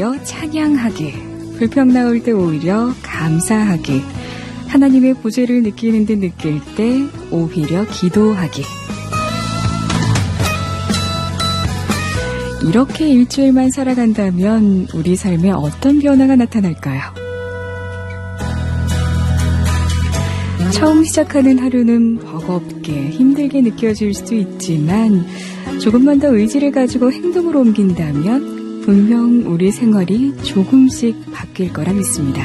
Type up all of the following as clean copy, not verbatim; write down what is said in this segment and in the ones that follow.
오히려 찬양하기, 불평 나올 때 오히려 감사하기, 하나님의 보좌를 느끼는 듯 느낄 때 오히려 기도하기. 이렇게 일주일만 살아간다면 우리 삶에 어떤 변화가 나타날까요? 처음 시작하는 하루는 버겁게 힘들게 느껴질 수도 있지만 조금만 더 의지를 가지고 행동으로 옮긴다면 분명 우리 생활이 조금씩 바뀔 거라 믿습니다.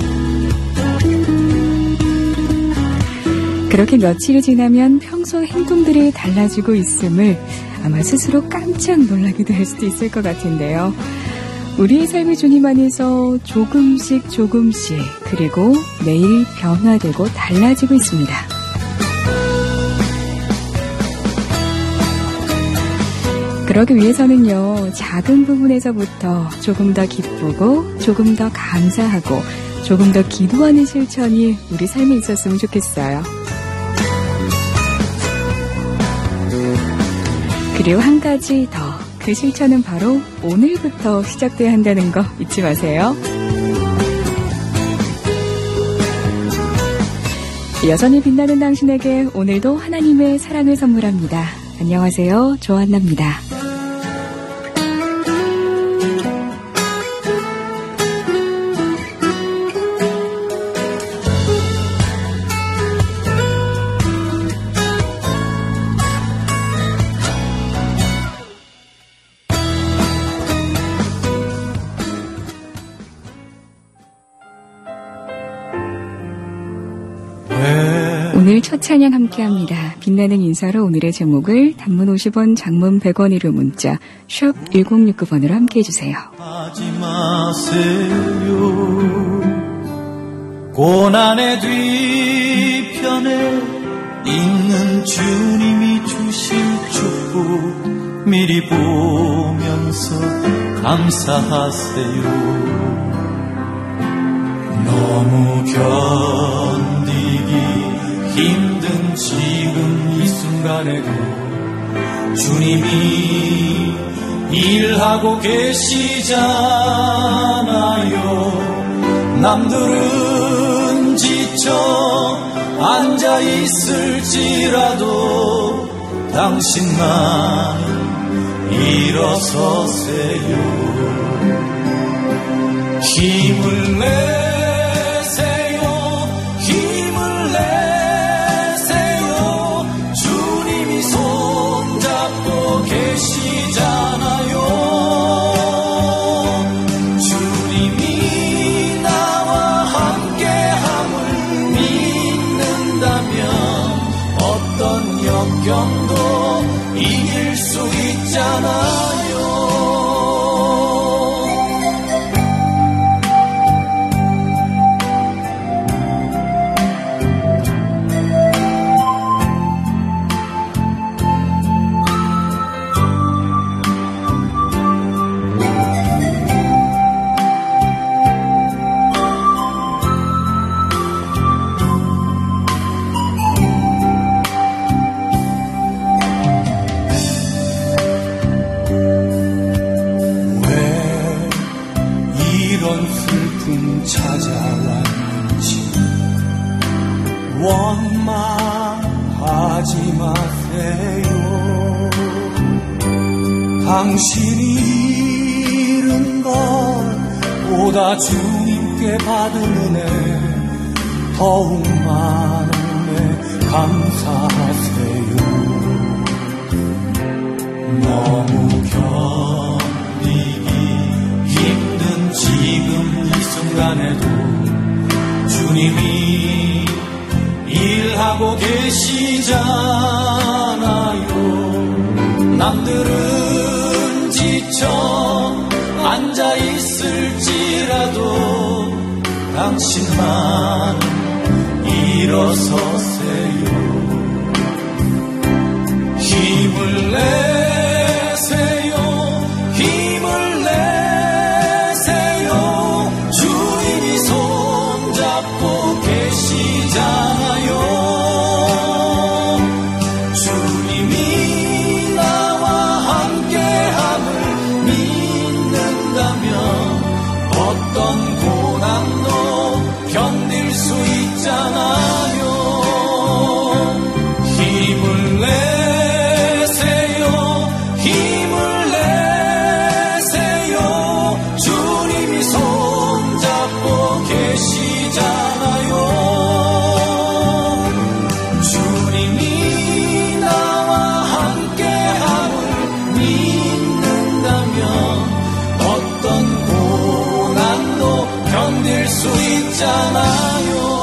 그렇게 며칠이 지나면 평소 행동들이 달라지고 있음을 아마 스스로 깜짝 놀라기도 할 수도 있을 것 같은데요. 우리의 삶이 주님 안에서 조금씩 그리고 매일 변화되고 달라지고 있습니다. 그러기 위해서는요, 작은 부분에서부터 조금 더 기쁘고 조금 더 감사하고 조금 더 기도하는 실천이 우리 삶에 있었으면 좋겠어요. 그리고 한 가지 더, 그 실천은 바로 오늘부터 시작돼야 한다는 거 잊지 마세요. 여전히 빛나는 당신에게 오늘도 하나님의 사랑을 선물합니다. 안녕하세요, 조한나입니다. 오늘 첫 찬양 함께합니다. 빛나는 인사로 오늘의 제목을 단문 50원, 장문 100원으로 문자 샵 1069번으로 함께해주세요. 하지 마세요. 고난의 뒤편에 있는 주님이 주신 축복 미리 보면서 감사하세요. 너무 견디기 힘든 지금 이 순간에도 주님이 일하고 계시잖아요. 남들은 지쳐 앉아 있을지라도 당신만 일어서세요. 힘을 내세요. 힘을 내세요. 주님이 손잡고 계시잖아요. 주님이 나와 함께함을 믿는다면 어떤 역경도 이길 수 있잖아요. 찾아왔는지 원망하지 마세요. 당신이 잃은 것보다 주님께 받은 은혜 더욱 많은 은혜 감사하세요. 너무 견디기 힘든 지금 이 순간에도 주님이 일하고 계시잖아요. 남들은 지쳐 앉아 있을지라도 당신만 일어서세요. 힘을 내세요. 힘을 내세요. 주님이 손잡고 계시잖아요. 주님이 나와 함께함을 믿는다면 계시잖아요.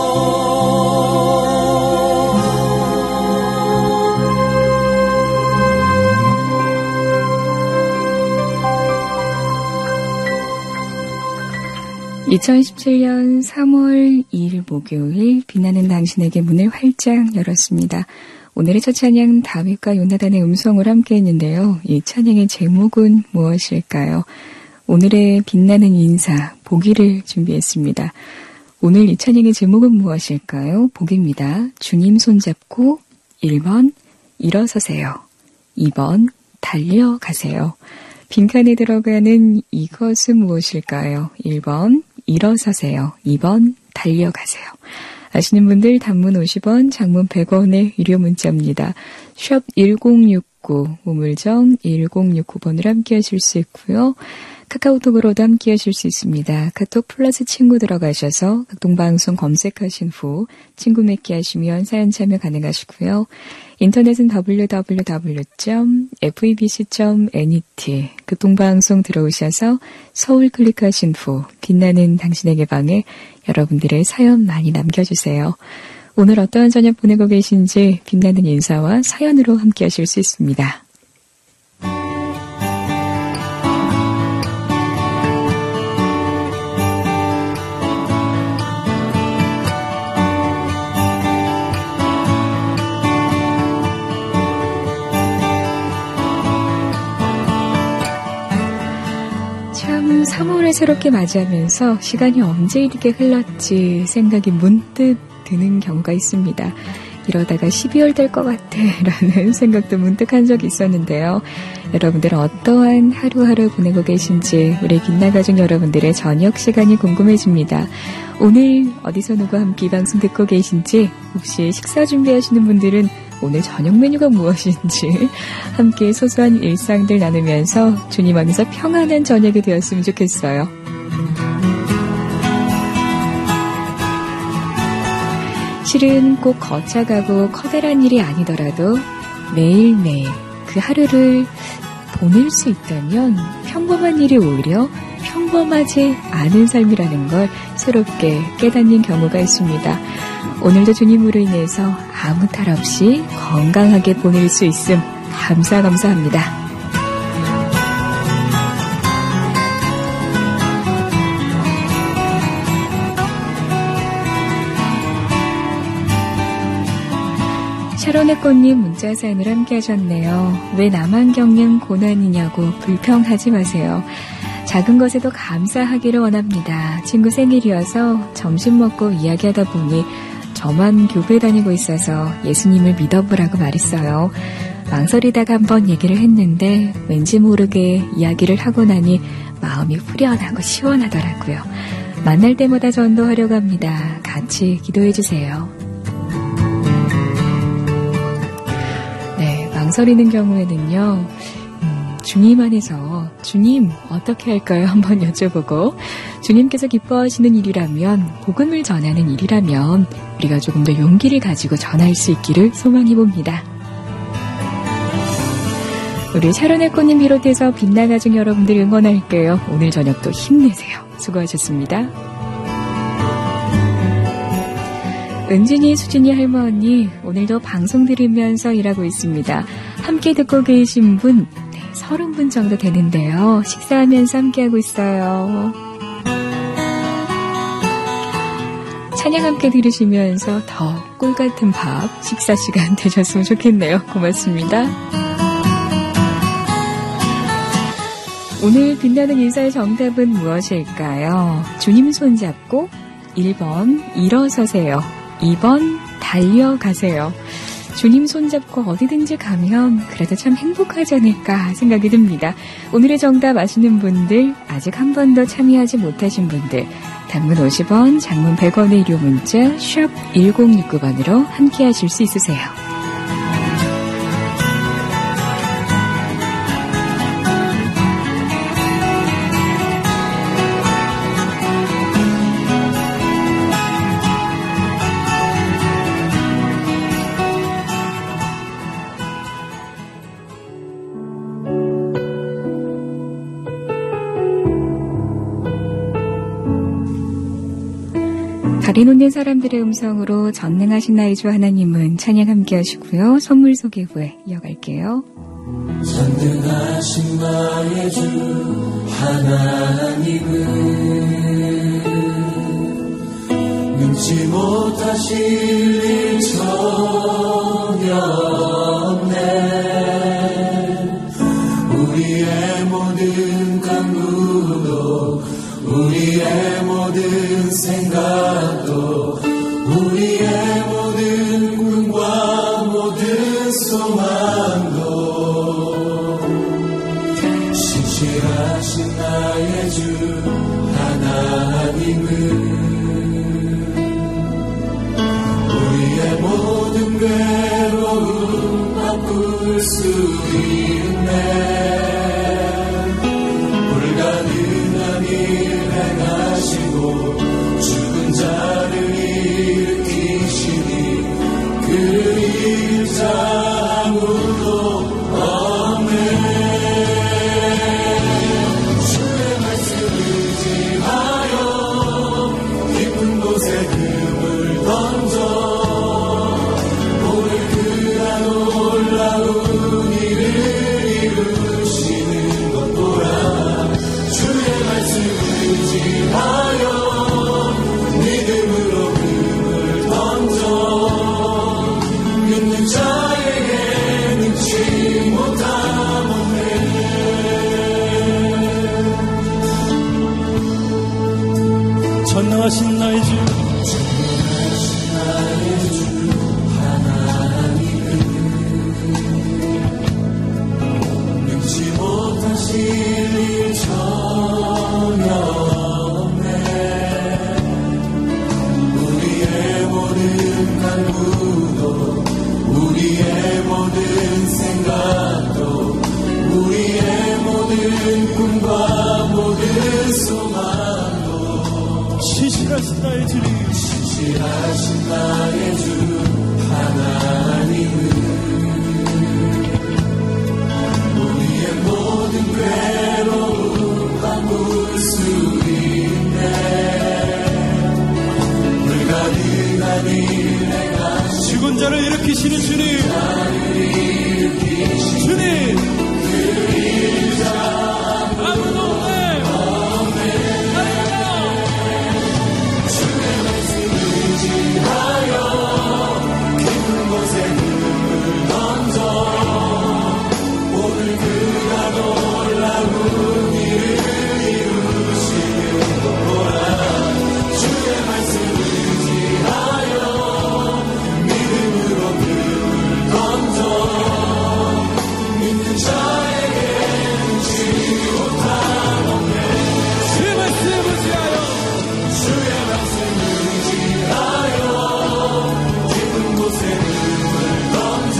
2017년 3월 2일 목요일 빛나는 당신에게 문을 활짝 열었습니다. 오늘의 첫 찬양 다윗과 요나단의 음성을 함께 했는데요. 이 찬양의 제목은 무엇일까요? 오늘의 빛나는 인사, 보기를 준비했습니다. 오늘 이 찬양의 제목은 무엇일까요? 보기입니다. 주님 손잡고 1번 일어서세요. 2번 달려가세요. 빈칸에 들어가는 이것은 무엇일까요? 1번 일어서세요. 2번 달려가세요. 아시는 분들 단문 50원, 장문 100원의 유료 문자입니다. 샵 1069, 우물정 1069번으로 함께 하실 수 있고요. 카카오톡으로도 함께 하실 수 있습니다. 카톡 플러스 친구 들어가셔서 각동방송 검색하신 후 친구 맺기 하시면 사연 참여 가능하시고요. 인터넷은 www.febc.net 극동방송 들어오셔서 서울 클릭하신 후 빛나는 당신에게 방에 여러분들의 사연 많이 남겨주세요. 오늘 어떠한 저녁 보내고 계신지 빛나는 인사와 사연으로 함께 하실 수 있습니다. 참 3월을 새롭게 맞이하면서 시간이 언제 이렇게 흘렀지 생각이 문득 드는 경우가 있습니다. 이러다가 12월 될 것 같아 라는 생각도 문득 한 적이 있었는데요. 여러분들은 어떠한 하루하루 보내고 계신지 우리 빛나가족 여러분들의 저녁 시간이 궁금해집니다. 오늘 어디서 누구와 함께 이 방송 듣고 계신지, 혹시 식사 준비하시는 분들은 오늘 저녁 메뉴가 무엇인지 함께 소소한 일상들 나누면서 주님 안에서 평안한 저녁이 되었으면 좋겠어요. 실은 꼭 거창하고 커다란 일이 아니더라도 매일매일 그 하루를 보낼 수 있다면 평범한 일이 오히려 평범하지 않은 삶이라는 걸 새롭게 깨닫는 경우가 있습니다. 오늘도 주님으로 인해서 아무 탈 없이 건강하게 보낼 수 있음 감사합니다. 샤론의 꽃님 문자 사연을 함께 하셨네요. 왜 나만 겪는 고난이냐고 불평하지 마세요. 작은 것에도 감사하기를 원합니다. 친구 생일이어서 점심 먹고 이야기하다 보니 저만 교회 다니고 있어서 예수님을 믿어보라고 말했어요. 망설이다가 한번 얘기를 했는데 왠지 모르게 이야기를 하고 나니 마음이 후련하고 시원하더라고요. 만날 때마다 전도하려고 합니다. 같이 기도해 주세요. 네, 망설이는 경우에는요. 주님 안에서 주님 어떻게 할까요? 한번 여쭤보고, 주님께서 기뻐하시는 일이라면, 복음을 전하는 일이라면 우리가 조금 더 용기를 가지고 전할 수 있기를 소망해봅니다. 우리 샤론의 꽃님 비롯해서 빛나가족 여러분들 응원할게요. 오늘 저녁도 힘내세요. 수고하셨습니다. 은진이, 수진이 할머니, 오늘도 방송 들으면서 일하고 있습니다. 함께 듣고 계신 분 30분 정도 되는데요. 식사하면서 함께하고 있어요. 찬양 함께 들으시면서 더 꿀같은 밥 식사 시간 되셨으면 좋겠네요. 고맙습니다. 오늘 빛나는 인사의 정답은 무엇일까요? 주님 손잡고 1번 일어서세요. 2번 달려가세요. 주님 손잡고 어디든지 가면 그래도 참 행복하지 않을까 생각이 듭니다. 오늘의 정답 아시는 분들, 아직 한 번도 참여하지 못하신 분들, 단문 50원, 장문 100원의 유료 문자 샵 1069번으로 함께 하실 수 있으세요. 가리놓는 사람들의 음성으로 전능하신 나의 주 하나님은 찬양 함께 하시고요. 선물 소개 후에 이어갈게요. 전능하신 나의 주 하나님은 능치 못하실 일 전혀 없네. 우리의 모든 간구도 우리의 모든 생각도 우리의 모든 꿈과 모든 소망도 신실하신 나의 주 하나님은 우리의 모든 괴로움 바꿀 수 있네. 불가능한 일 행하시고 죽은 자를 일으키시니 그 일 자 아무도 없네. 주의 말씀을 의지하여 깊은 곳에 금을 던져 오늘 그가 놀라운 일을 이루시는 것 보라. 주의 말씀을 의지하여 믿음으로 금을 던져 믿는 자에게 능치 못함 없네. 전능하신 나의 주 하나님은 능치 못하실 일 전혀 없네. 우리의 모든 간구도 우리의 모든 생각도 우리의 모든 꿈과 모든 소망도 신실하신 나의 주님 신실하신 나의 주 하나님은 우리의 모든 괴로움 바꿀 수 있네. 불가능한 일 행하시고 죽은 자를 일으키시는 주님 주님 그 일자 아무도 없네. 주의 말씀을 의지하여 깊은 곳에 금을 던져 오늘 그가 놀라운 일을 이루시는 것 보라. 주의 말씀을 의지하여 믿음으로 금을 던져 믿는 자에게 능치 못함 없네. 주의 말씀을 의지하여 주의 말씀을 의지하여 깊은 곳에 금을 던져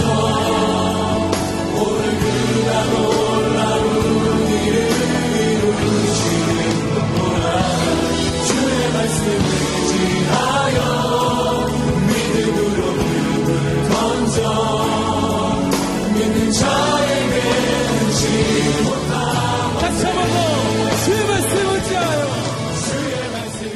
오늘 그가 놀라운 일을 이루시는 것 보라. 주의 말씀을 의지하여 믿음으로 금을 던져 믿는 자에게 능치 못함. 다시 한번 더 주의 말씀을 의지하여 주의 말씀을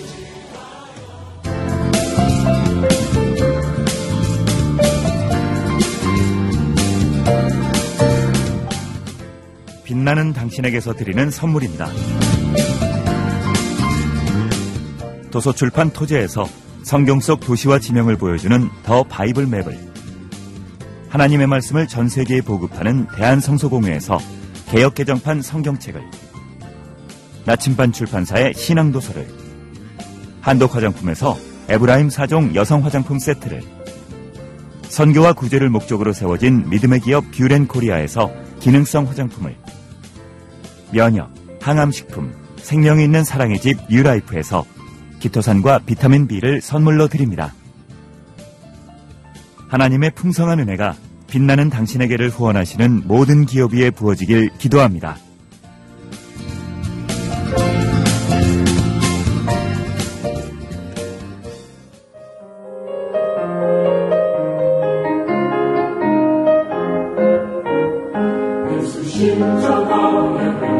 빛나는 당신에게서 드리는 선물입니다. 도서출판 토제에서 성경 속 도시와 지명을 보여주는 더 바이블 맵을, 하나님의 말씀을 전 세계에 보급하는 대한성서공회에서 개역개정판 성경책을, 나침반 출판사의 신앙도서를, 한독화장품에서 에브라임 4종 여성화장품 세트를, 선교와 구제를 목적으로 세워진 믿음의 기업 뷰렌코리아에서 기능성 화장품을, 면역, 항암식품, 생명이 있는 사랑의 집 뉴라이프에서 기토산과 비타민 B를 선물로 드립니다. 하나님의 풍성한 은혜가 빛나는 당신에게를 후원하시는 모든 기업 위에 부어지길 기도합니다.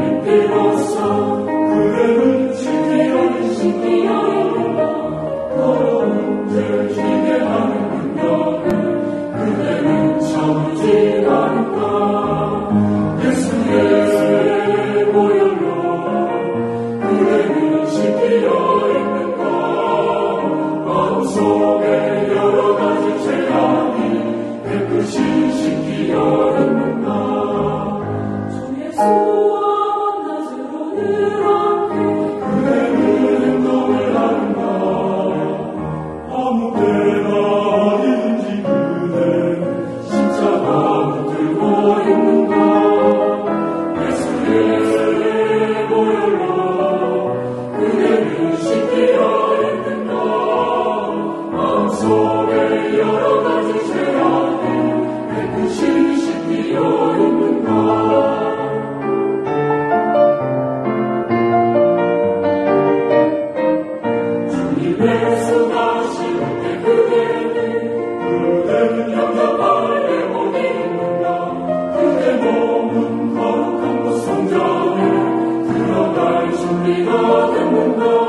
십자가의 빛으로서 그를 지키려는 신기하여 마음속에 여러 가지 죄악이 깨끗이 씻기어 있는가. 주님의 수가 쉴 때 그대는 영접할 영혼이 있는가. 그대 몸은 거룩한 곳 성전에 들어갈 준비가 됐는가.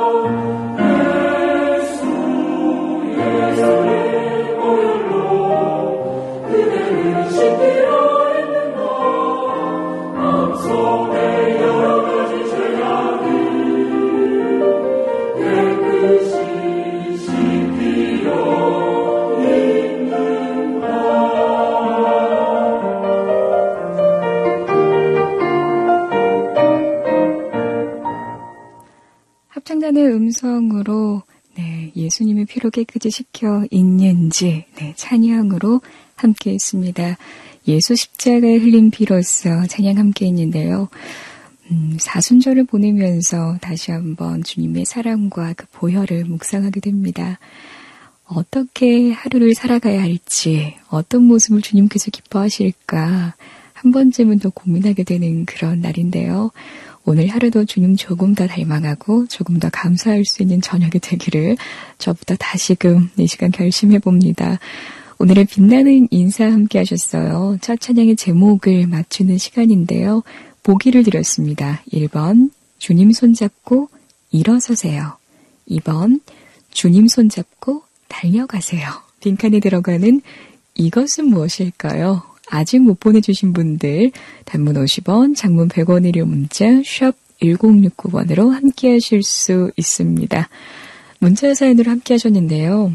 합창단의 음성으로 예수님의 피로 깨끗이 씻겨 있는지 찬양으로 함께 했습니다. 예수 십자가에 흘린 피로써 찬양 함께 했는데요. 사순절을 보내면서 다시 한번 주님의 사랑과 그 보혈을 묵상하게 됩니다. 어떻게 하루를 살아가야 할지, 어떤 모습을 주님께서 기뻐하실까 한 번쯤은 더 고민하게 되는 그런 날인데요. 오늘 하루도 주님 조금 더 닮아가고 조금 더 감사할 수 있는 저녁이 되기를 저부터 다시금 이 시간 결심해봅니다. 오늘의 빛나는 인사 함께 하셨어요. 첫 찬양의 제목을 맞추는 시간인데요. 보기를 드렸습니다. 1번 주님 손잡고 일어서세요. 2번 주님 손잡고 달려가세요. 빈칸에 들어가는 이것은 무엇일까요? 아직 못 보내주신 분들 단문 50원, 장문 100원의 유료 문자 샵 1069번으로 함께 하실 수 있습니다. 문자 사연으로 함께 하셨는데요.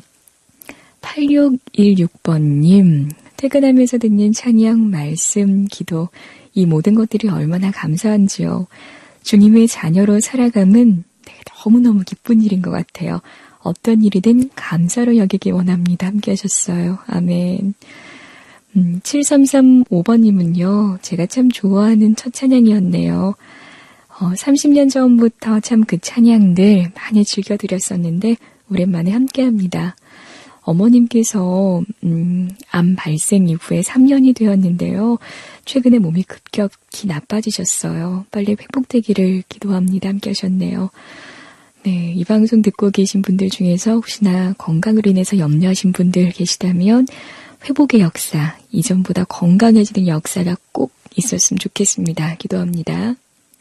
8616번님 퇴근하면서 듣는 찬양, 말씀, 기도 이 모든 것들이 얼마나 감사한지요. 주님의 자녀로 살아감은 너무너무 기쁜 일인 것 같아요. 어떤 일이든 감사로 여기기 원합니다. 함께 하셨어요. 아멘. 7335번님은요. 제가 참 좋아하는 첫 찬양이었네요. 30년 전부터 참 그 찬양들 많이 즐겨드렸었는데 오랜만에 함께합니다. 어머님께서 암 발생 이후에 3년이 되었는데요. 최근에 몸이 급격히 나빠지셨어요. 빨리 회복되기를 기도합니다. 함께 하셨네요. 네, 이 방송 듣고 계신 분들 중에서 혹시나 건강으로 인해서 염려하신 분들 계시다면 회복의 역사, 이전보다 건강해지는 역사가 꼭 있었으면 좋겠습니다. 기도합니다.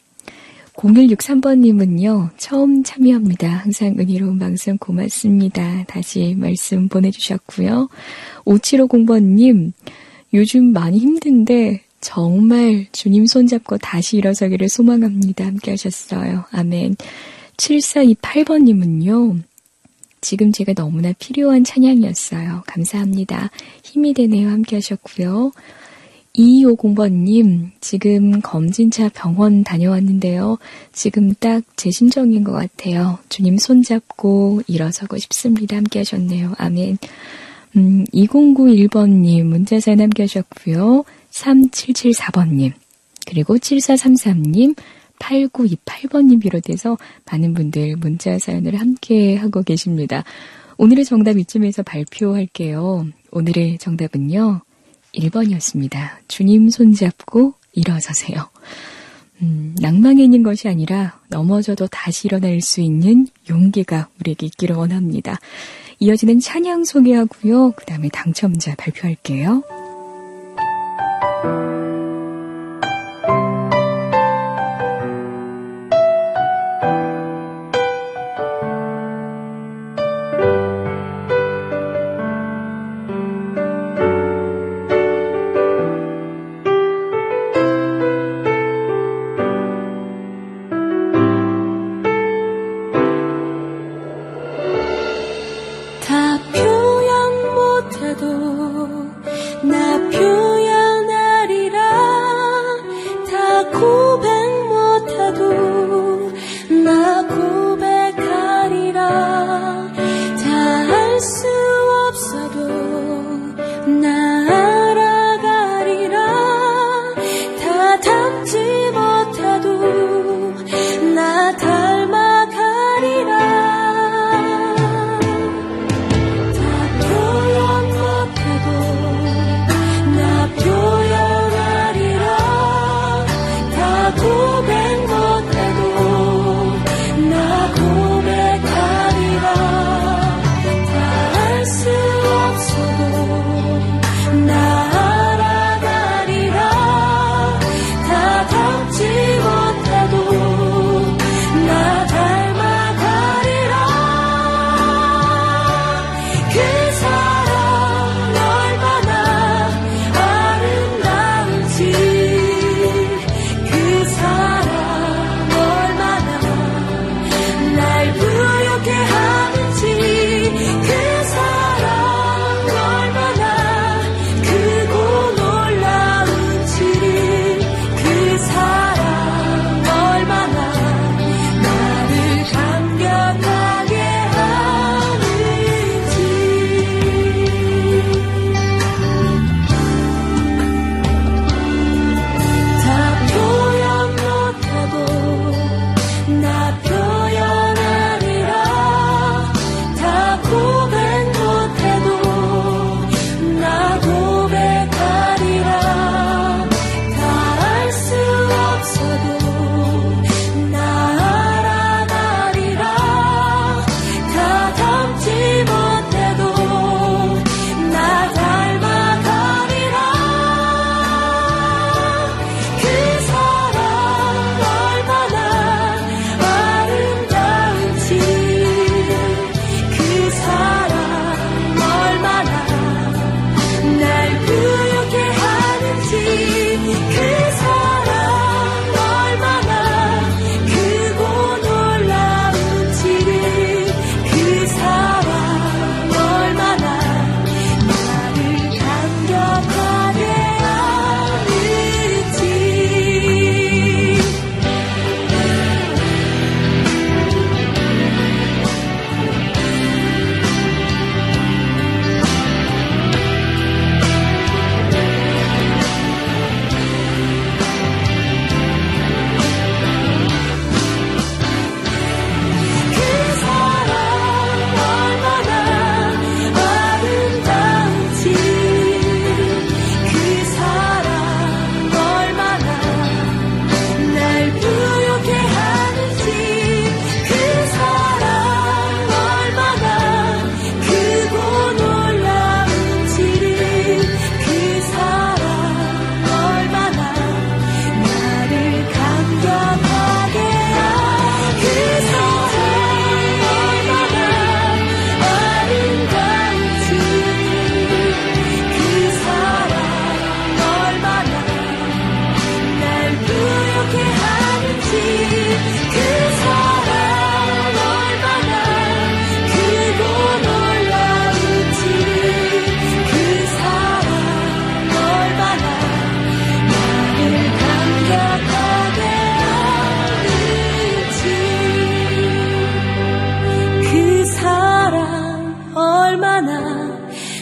0163번님은요. 처음 참여합니다. 항상 은혜로운 방송 고맙습니다. 다시 말씀 보내주셨고요. 5750번님 요즘 많이 힘든데 정말 주님 손잡고 다시 일어서기를 소망합니다. 함께 하셨어요. 아멘. 7428번님은요. 지금 제가 너무나 필요한 찬양이었어요. 감사합니다. 힘이 되네요. 함께 하셨고요. 2250번님, 지금 검진차 병원 다녀왔는데요. 지금 딱 제 심정인 것 같아요. 주님 손잡고 일어서고 싶습니다. 함께 하셨네요. 아멘. 2091번님, 문자사연 함께 하셨고요. 3774번님, 그리고 7433님, 8928번님 비롯해서 많은 분들 문자 사연을 함께 하고 계십니다. 오늘의 정답 이쯤에서 발표할게요. 오늘의 정답은요. 1번이었습니다. 주님 손잡고 일어서세요. 낭만이 있는 것이 아니라 넘어져도 다시 일어날 수 있는 용기가 우리에게 있기를 원합니다. 이어지는 찬양 소개하고요. 그 다음에 당첨자 발표할게요. 다 표현 못해도 나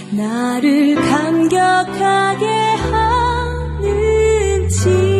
나를 감격하게 하는지.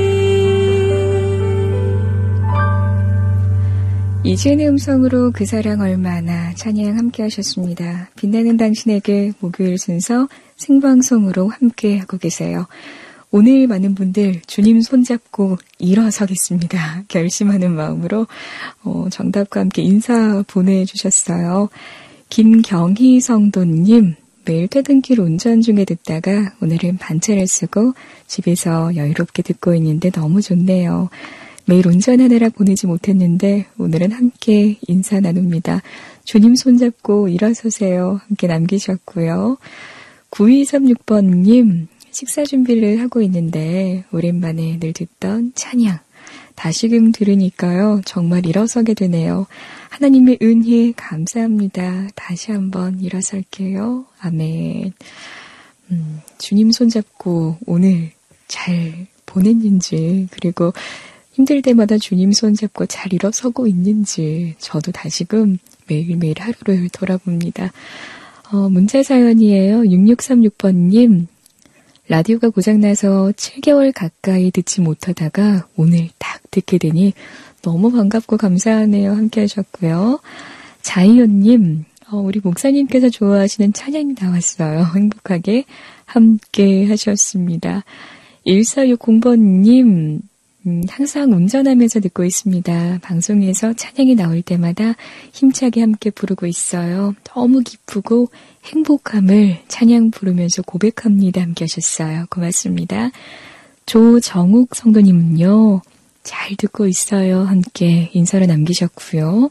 이지은의 음성으로 그 사랑 얼마나 찬양 함께 하셨습니다. 빛나는 당신에게 목요일 순서 생방송으로 함께 하고 계세요. 오늘 많은 분들 주님 손잡고 일어서겠습니다. 결심하는 마음으로 정답과 함께 인사 보내주셨어요. 김경희 성도님, 매일 퇴근길 운전 중에 듣다가 오늘은 반차를 쓰고 집에서 여유롭게 듣고 있는데 너무 좋네요. 매일 운전하느라 보내지 못했는데 오늘은 함께 인사 나눕니다. 주님 손잡고 일어서세요. 함께 남기셨고요. 9236번님, 식사 준비를 하고 있는데 오랜만에 늘 듣던 찬양 다시금 들으니까요. 정말 일어서게 되네요. 하나님의 은혜 감사합니다. 다시 한번 일어설게요. 아멘. 주님 손잡고 오늘 잘 보냈는지, 그리고 힘들 때마다 주님 손잡고 잘 일어서고 있는지 저도 다시금 매일매일 하루를 돌아봅니다. 문자 사연이에요. 6636번님, 라디오가 고장나서 7개월 가까이 듣지 못하다가 오늘 딱 듣게 되니 너무 반갑고 감사하네요. 함께 하셨고요. 자이언님, 우리 목사님께서 좋아하시는 찬양이 나왔어요. 행복하게 함께 하셨습니다. 1460번님, 항상 운전하면서 듣고 있습니다. 방송에서 찬양이 나올 때마다 힘차게 함께 부르고 있어요. 너무 기쁘고 행복함을 찬양 부르면서 고백합니다. 함께 하셨어요. 고맙습니다. 조정욱 성도님은요, 잘 듣고 있어요. 함께 인사를 남기셨고요.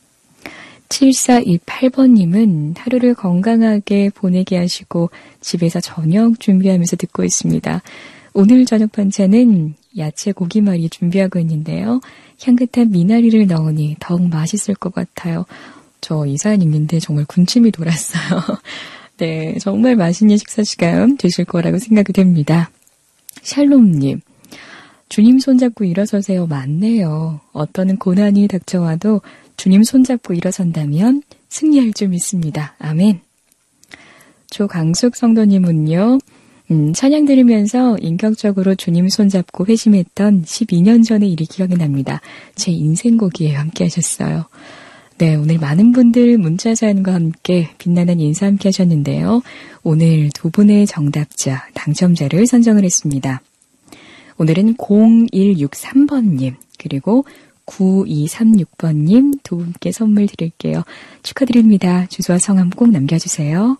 7428번님은 하루를 건강하게 보내게 하시고 집에서 저녁 준비하면서 듣고 있습니다. 오늘 저녁 반찬은 야채 고기말이 준비하고 있는데요. 향긋한 미나리를 넣으니 더욱 맛있을 것 같아요. 저 이 사연 읽는데 정말 군침이 돌았어요. 네, 정말 맛있는 식사 시간 되실 거라고 생각이 됩니다. 샬롬님, 주님 손잡고 일어서세요. 맞네요. 어떤 고난이 닥쳐와도 주님 손잡고 일어선다면 승리할 줄 믿습니다. 아멘. 조강숙 성도님은요, 찬양 들으면서 인격적으로 주님 손잡고 회심했던 12년 전의 일이 기억이 납니다. 제 인생곡이에요. 함께 하셨어요. 네, 오늘 많은 분들 문자 사연과 함께 빛나는 인사 함께 하셨는데요. 오늘 두 분의 정답자, 당첨자를 선정을 했습니다. 오늘은 0163번님, 그리고 9236번님 두 분께 선물 드릴게요. 축하드립니다. 주소와 성함 꼭 남겨주세요.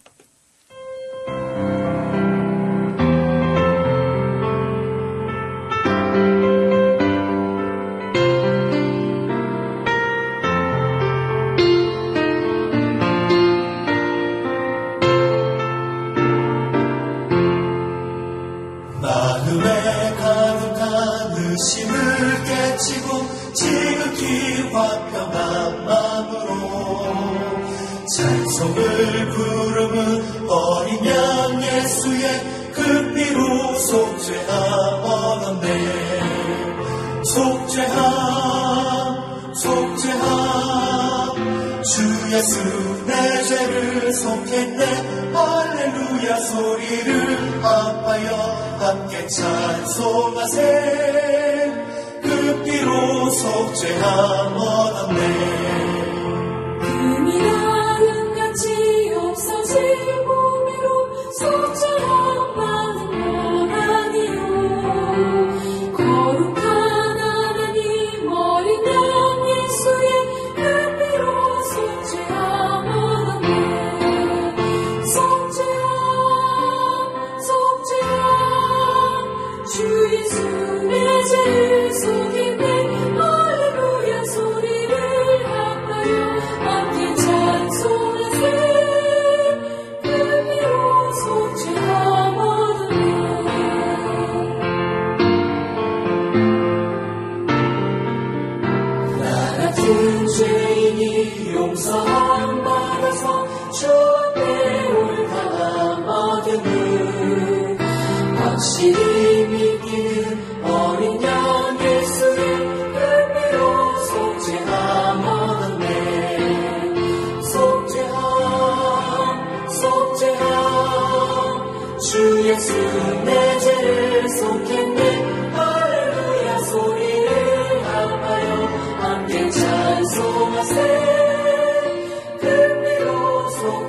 마음에 가득한 의심을 깨치고 지극히 화평한 마음으로 찬송을 부르는 어린 양 예수의 그 피로 속죄함 주 예수 내 죄를 속했네. 할렐루야 소리를 합하여 함께 찬송하세. 그 피로 속죄함 얻었네. 금이라는 가치 없어질 몸으로 속죄함 받는 것 아니요. 거룩한 하나님 어린 양 예수의 그 피로 속죄함 얻었네. 속죄함 주 예수 내 죄를 속이네. 할렐루야 소리를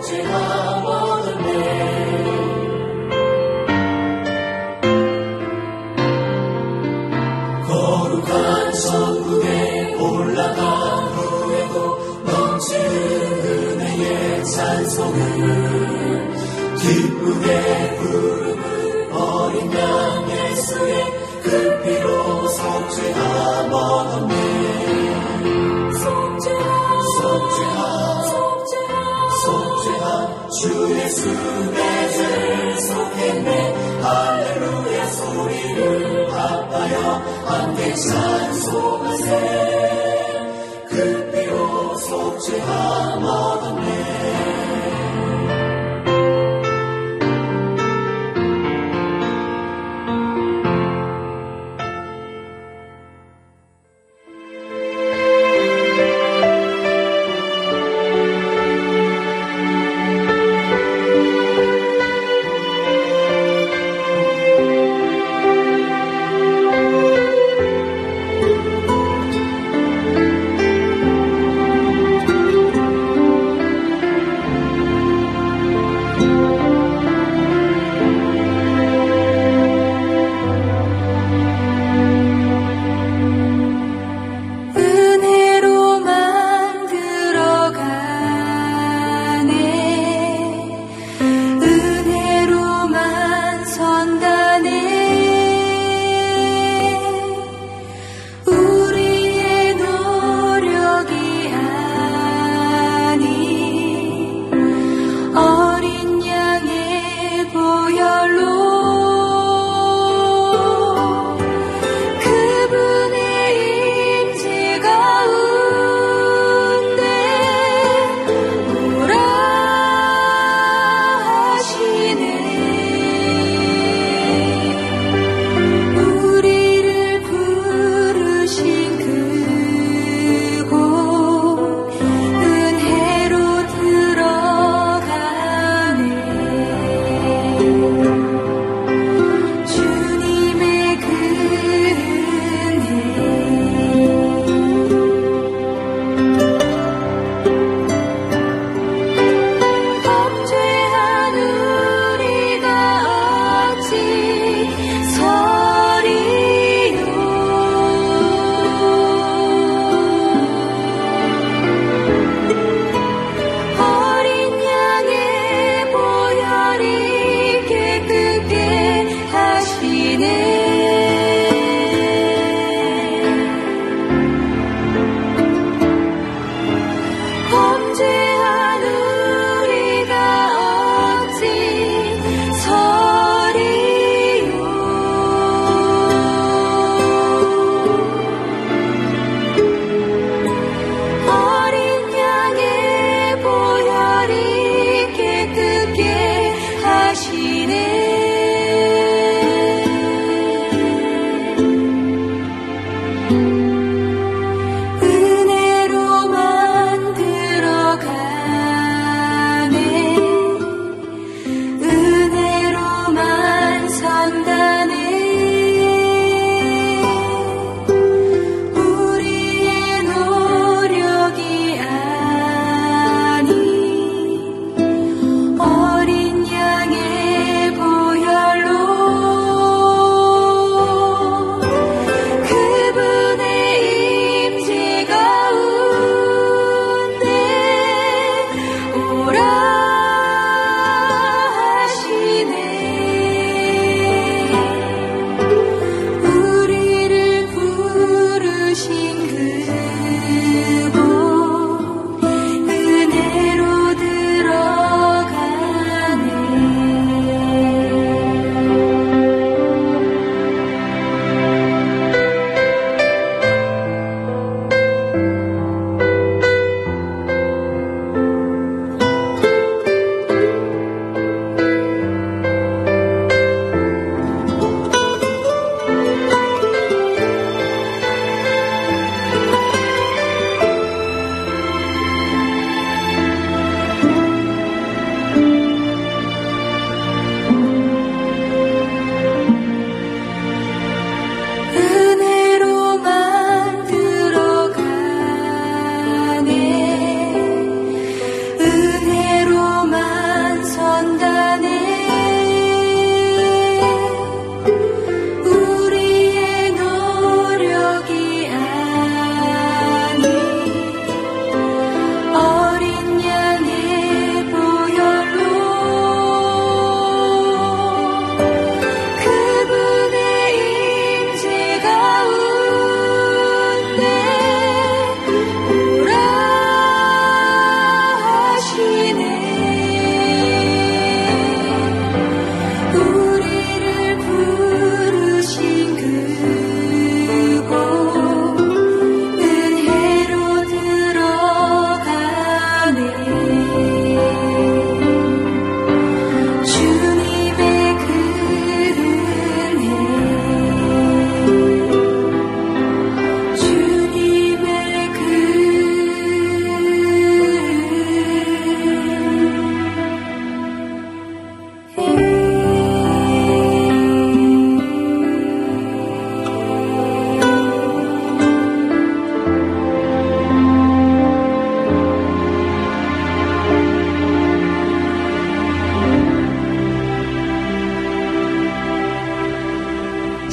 속죄함 얻었네. 거룩한 천국에 올라간 후에도 넘치는 은혜의 찬송을 기쁘게 부르는 어린 양 예수의 그 피로 속죄함 얻었네. 속죄함 주 예수 내 죄를 속했네. 할렐루야 소리를 합하여 함께 찬송하세. 그 피로 속죄함 얻었네.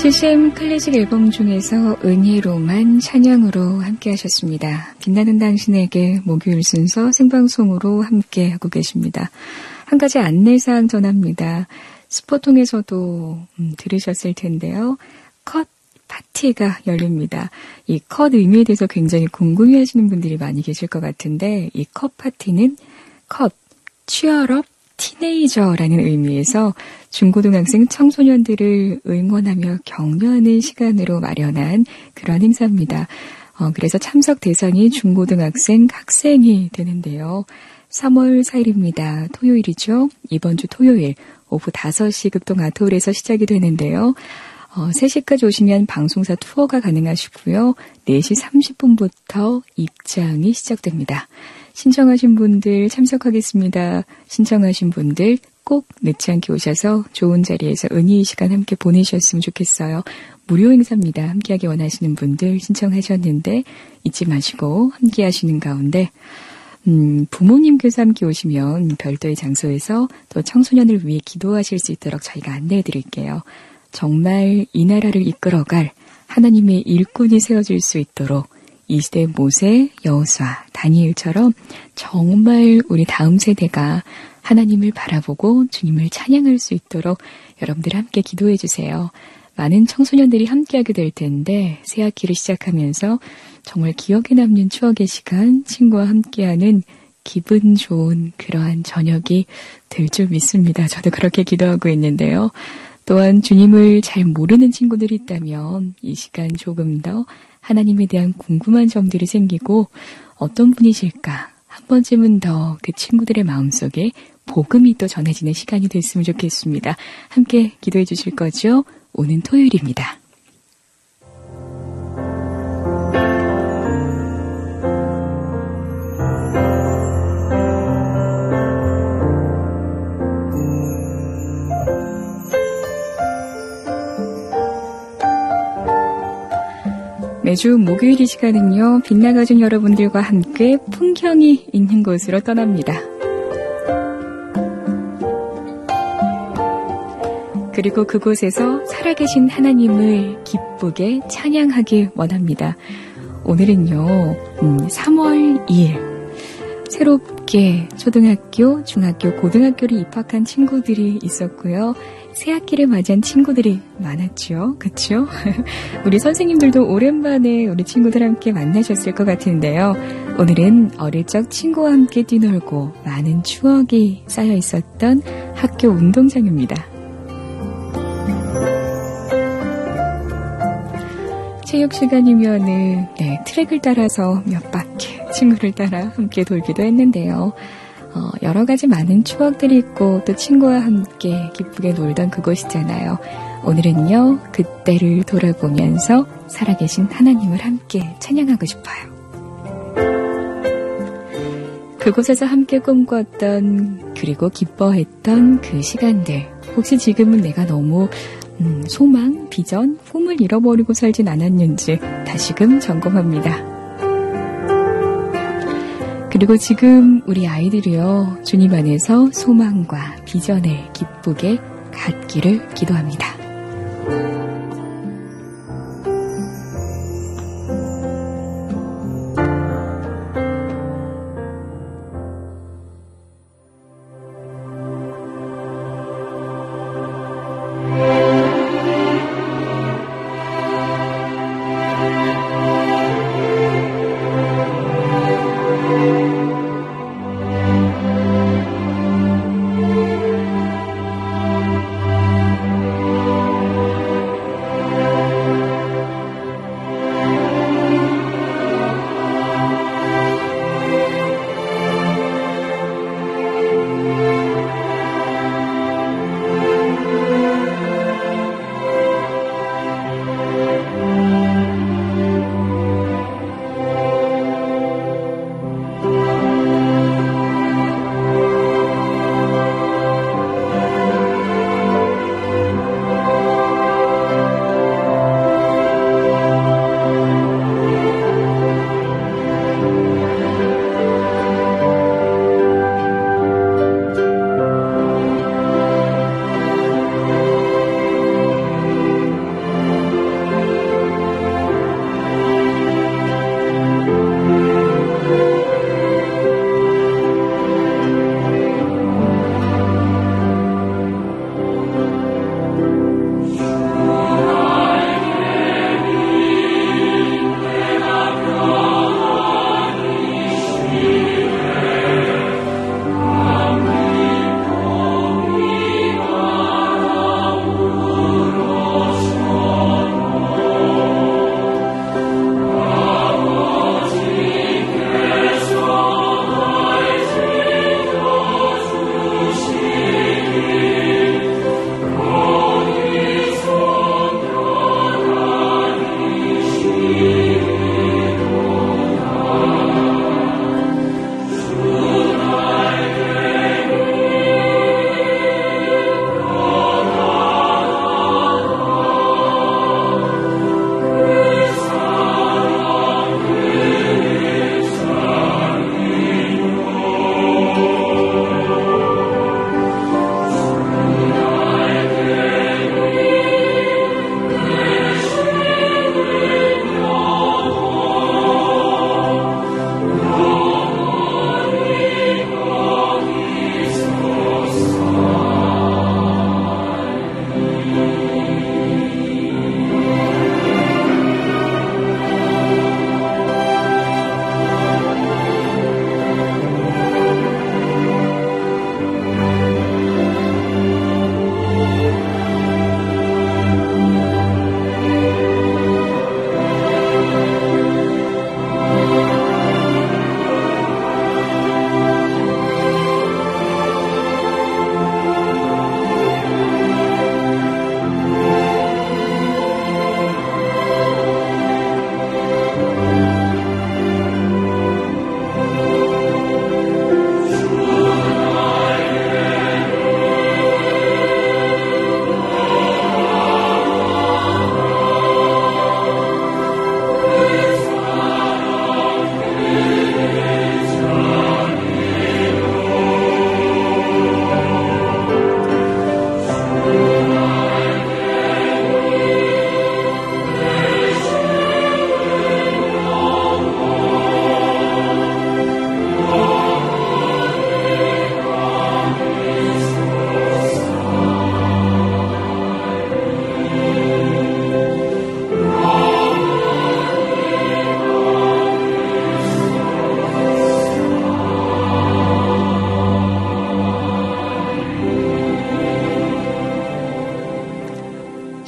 CCM 클래식 앨범 중에서 은혜로만 찬양으로 함께 하셨습니다. 빛나는 당신에게 목요일 순서 생방송으로 함께 하고 계십니다. 한 가지 안내사항 전합니다. 스포통에서도 들으셨을 텐데요. 컷 파티가 열립니다. 이 컷 의미에 대해서 굉장히 궁금해하시는 분들이 많이 계실 것 같은데 이 컷 파티는 컷, 취업업 티네이저라는 의미에서 중고등학생 청소년들을 응원하며 격려하는 시간으로 마련한 그런 행사입니다. 그래서 참석 대상이 중고등학생 학생이 되는데요. 3월 4일입니다. 토요일이죠. 이번 주 토요일 오후 5시 극동 아트홀에서 시작이 되는데요. 3시까지 오시면 방송사 투어가 가능하시고요. 4시 30분부터 입장이 시작됩니다. 신청하신 분들 참석하겠습니다. 신청하신 분들 꼭 늦지 않게 오셔서 좋은 자리에서 은희의 시간 함께 보내셨으면 좋겠어요. 무료 행사입니다. 함께하기 원하시는 분들 신청하셨는데 잊지 마시고 함께하시는 가운데 부모님께서 함께 오시면 별도의 장소에서 또 청소년을 위해 기도하실 수 있도록 저희가 안내해드릴게요. 정말 이 나라를 이끌어갈 하나님의 일꾼이 세워질 수 있도록 이 시대 모세, 여호수아, 다니엘처럼 정말 우리 다음 세대가 하나님을 바라보고 주님을 찬양할 수 있도록 여러분들 함께 기도해 주세요. 많은 청소년들이 함께하게 될 텐데 새 학기를 시작하면서 정말 기억에 남는 추억의 시간, 친구와 함께하는 기분 좋은 그러한 저녁이 될 줄 믿습니다. 저도 그렇게 기도하고 있는데요. 또한 주님을 잘 모르는 친구들이 있다면 이 시간 조금 더 하나님에 대한 궁금한 점들이 생기고 어떤 분이실까 한 번쯤은 더 그 친구들의 마음속에 복음이 또 전해지는 시간이 됐으면 좋겠습니다. 함께 기도해 주실 거죠? 오는 토요일입니다. 매주 목요일 이 시간은요. 빛나가족 여러분들과 함께 풍경이 있는 곳으로 떠납니다. 그리고 그곳에서 살아계신 하나님을 기쁘게 찬양하길 원합니다. 오늘은요. 3월 2일 새롭게 초등학교, 중학교, 고등학교를 입학한 친구들이 있었고요. 새 학기를 맞이한 친구들이 많았죠. 그렇죠? 우리 선생님들도 오랜만에 우리 친구들 함께 만나셨을 것 같은데요. 오늘은 어릴 적 친구와 함께 뛰놀고 많은 추억이 쌓여 있었던 학교 운동장입니다. 체육 시간이면은 트랙을 따라서 몇 바퀴 친구를 따라 함께 돌기도 했는데요. 여러 가지 많은 추억들이 있고 또 친구와 함께 기쁘게 놀던 그곳이잖아요. 오늘은요, 그때를 돌아보면서 살아계신 하나님을 함께 찬양하고 싶어요. 그곳에서 함께 꿈꿨던 그리고 기뻐했던 그 시간들. 혹시 지금은 내가 너무 소망, 비전, 꿈을 잃어버리고 살진 않았는지 다시금 점검합니다. 그리고 지금 우리 아이들이요, 주님 안에서 소망과 비전을 기쁘게 갖기를 기도합니다.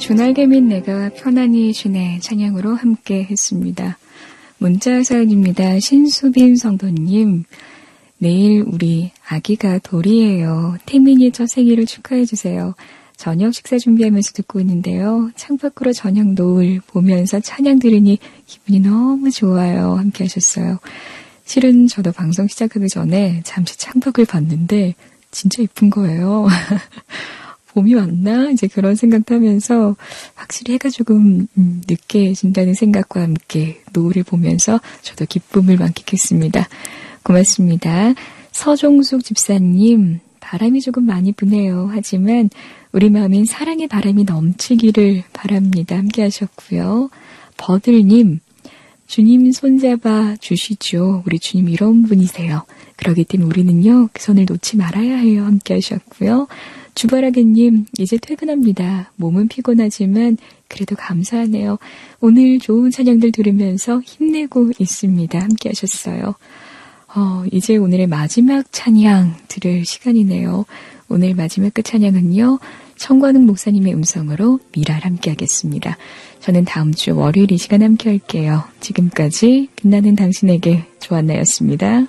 주날개 및 내가 편안히 쉬네 찬양으로 함께 했습니다. 문자 사연입니다. 신수빈 성도님, 내일 우리 아기가 돌이에요. 태민이 첫 생일을 축하해주세요. 저녁 식사 준비하면서 듣고 있는데요. 창밖으로 저녁 노을 보면서 찬양 들으니 기분이 너무 좋아요. 함께 하셨어요. 실은 저도 방송 시작하기 전에 잠시 창밖을 봤는데 진짜 예쁜 거예요. 봄이 왔나? 이제 그런 생각도 하면서 확실히 해가 조금 늦게 진다는 생각과 함께 노을을 보면서 저도 기쁨을 만끽했습니다. 고맙습니다. 서종숙 집사님, 바람이 조금 많이 부네요. 하지만 우리 마음엔 사랑의 바람이 넘치기를 바랍니다. 함께 하셨고요. 버들님, 주님 손잡아 주시죠. 우리 주님 이런 분이세요. 그러기 때문에 우리는요, 그 손을 놓지 말아야 해요. 함께 하셨고요. 주바라기님, 이제 퇴근합니다. 몸은 피곤하지만 그래도 감사하네요. 오늘 좋은 찬양들 들으면서 힘내고 있습니다. 함께 하셨어요. 이제 오늘의 마지막 찬양 들을 시간이네요. 오늘 마지막 끝 찬양은요, 청관웅 목사님의 음성으로 미랄 함께 하겠습니다. 저는 다음 주 월요일 이 시간 함께 할게요. 지금까지 빛나는 당신에게 조한나였습니다.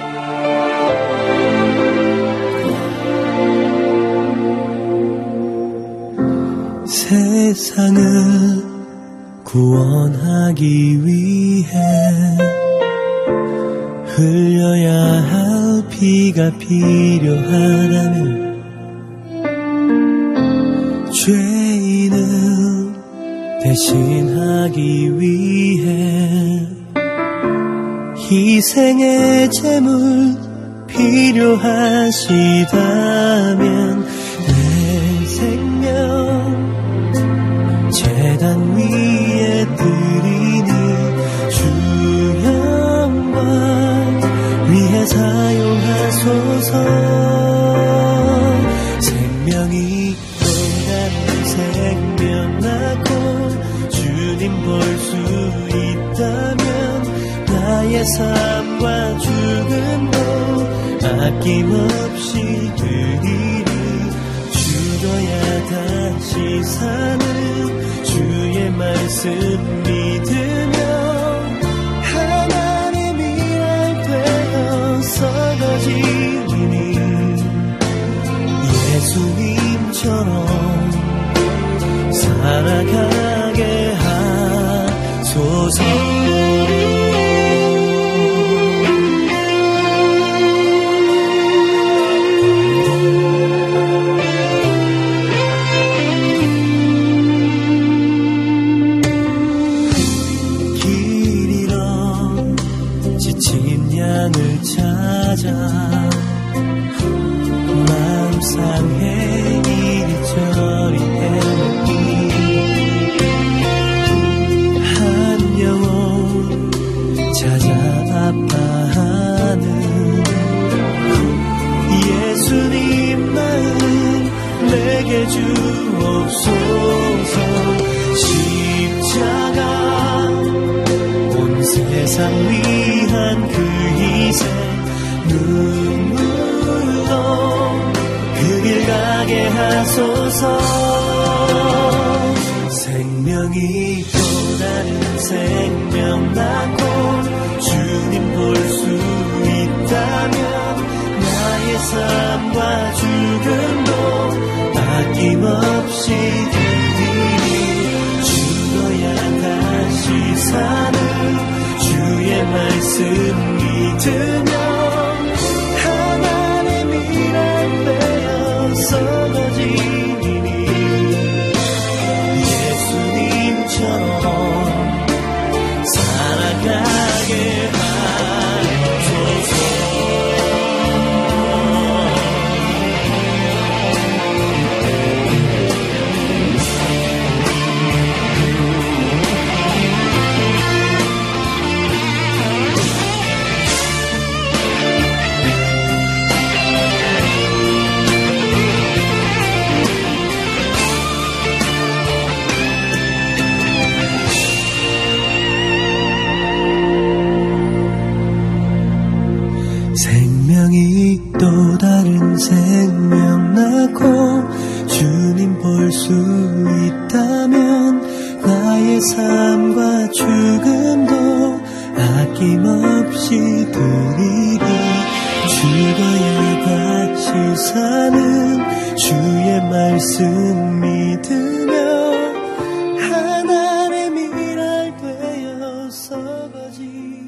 세상을 구원하기 위해 흘려야 할 피가 필요하다면 죄인을 대신하기 위해 희생의 제물 필요하시다면 내 생명 제단 위에 드리니 주 영광 위해 사용하소서. 생명이 또 다른 생명 낳고 주님 볼 수 있다면 나의 삶과 죽음도 아낌없이 드리리. 죽어야 다시 사는 주의 말씀 믿으며 하나님이란 되어 썩어지리니 예수님처럼 살아가게 하소서. 마음 상해 이리저리 헤매니 한 영혼 찾아 아파하는 예수님 마음 내게 주옵소서. 십자가 온 세상 위한 그 희생 눈물로 그 길 가게 하소서. 생명이 또 다른 생명 낳고 주님 볼 수 있다면 나의 삶과 죽음도 아낌없이 드리니 죽어야 다시 사는 주의 말씀 믿으며 하나님이란 되어 썩어지리니 예수님처럼 살아가게 하소서. 삶과 죽음도 아낌없이 드리리. 죽어야 다시 사는 주의 말씀 믿으며 하나의 미랄 되어서 거지.